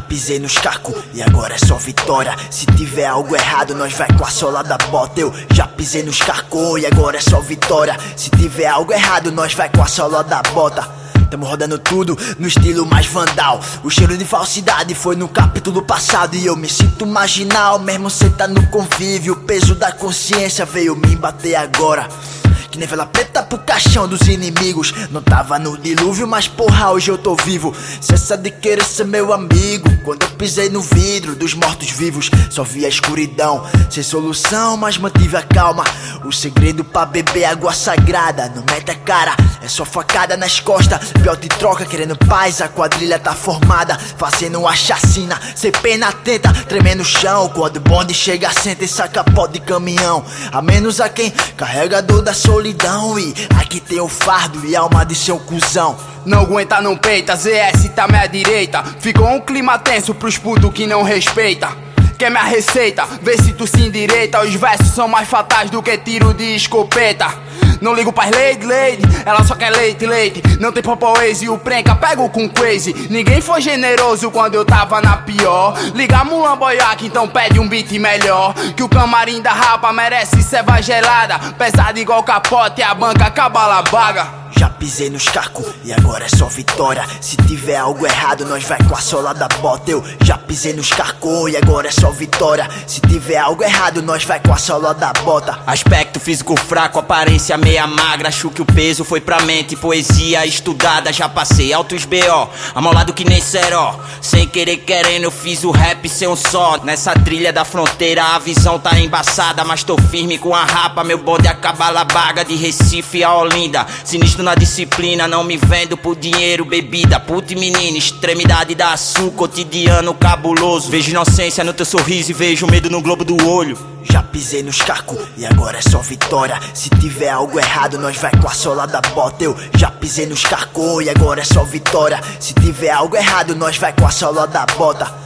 pisei nos cacos e agora é só vitória. Se tiver algo errado, nós vai com a sola da bota. Eu já pisei nos cacos e agora é só vitória. Se tiver algo errado, nós vai com a sola da bota. Tamo rodando tudo no estilo mais vandal. O cheiro de falsidade foi no capítulo passado. E eu me sinto marginal, mesmo cê tá no convívio. O peso da consciência veio me bater agora. Que nem vela preta pro caixão dos inimigos. Não tava no dilúvio, mas porra, hoje eu tô vivo. Cessa de querer ser meu amigo. Quando eu pisei no vidro dos mortos-vivos, só vi a escuridão, sem solução, mas mantive a calma. O segredo pra beber água sagrada, não mete a cara, é só facada nas costas. Pior de troca, querendo paz, a quadrilha tá formada, fazendo uma chacina, sem pena tenta, tremendo o chão. Quando o bonde chega, senta e saca pó de caminhão. A menos a quem carrega a dor da solidão. E aqui tem o fardo e alma de seu cuzão. Não aguenta, não peita, ZS tá minha direita. Ficou um clima tenso pros putos que não respeita. Quer minha receita? Vê se tu se endireita. Os versos são mais fatais do que tiro de escopeta. Não ligo pras lady, ela só quer leite. Não tem popoese e o prenca pego com crazy. Ninguém foi generoso quando eu tava na pior. Liga Mulan Boyac, então pede um beat melhor. Que o camarim da rapa merece ceva gelada. Pesado igual capote e a banca cabalabaga. Já pisei nos cacos e agora é só vitória. Se tiver algo errado, nós vai com a sola da bota. Eu já pisei nos cacos e agora é só vitória. Se tiver algo errado, nós vai com a sola da bota. Aspecto físico fraco, aparência meia magra. Acho que o peso foi pra mente, poesia estudada. Já passei altos B.O., amolado que nem seró. Sem querer querendo, eu fiz o rap ser um só. Nessa trilha da fronteira a visão tá embaçada, mas tô firme com a rapa. Meu bonde acaba a baga de Recife a Olinda. Sinistro na disciplina, não me vendo por dinheiro, bebida, puta e menina, extremidade da sul, cotidiano cabuloso. Vejo inocência no teu sorriso e vejo medo no globo do olho. Já pisei nos cacos e agora é só vitória. Se tiver algo errado, nós vai com a sola da bota. Eu já pisei nos cacos e agora é só vitória. Se tiver algo errado, nós vai com a sola da bota.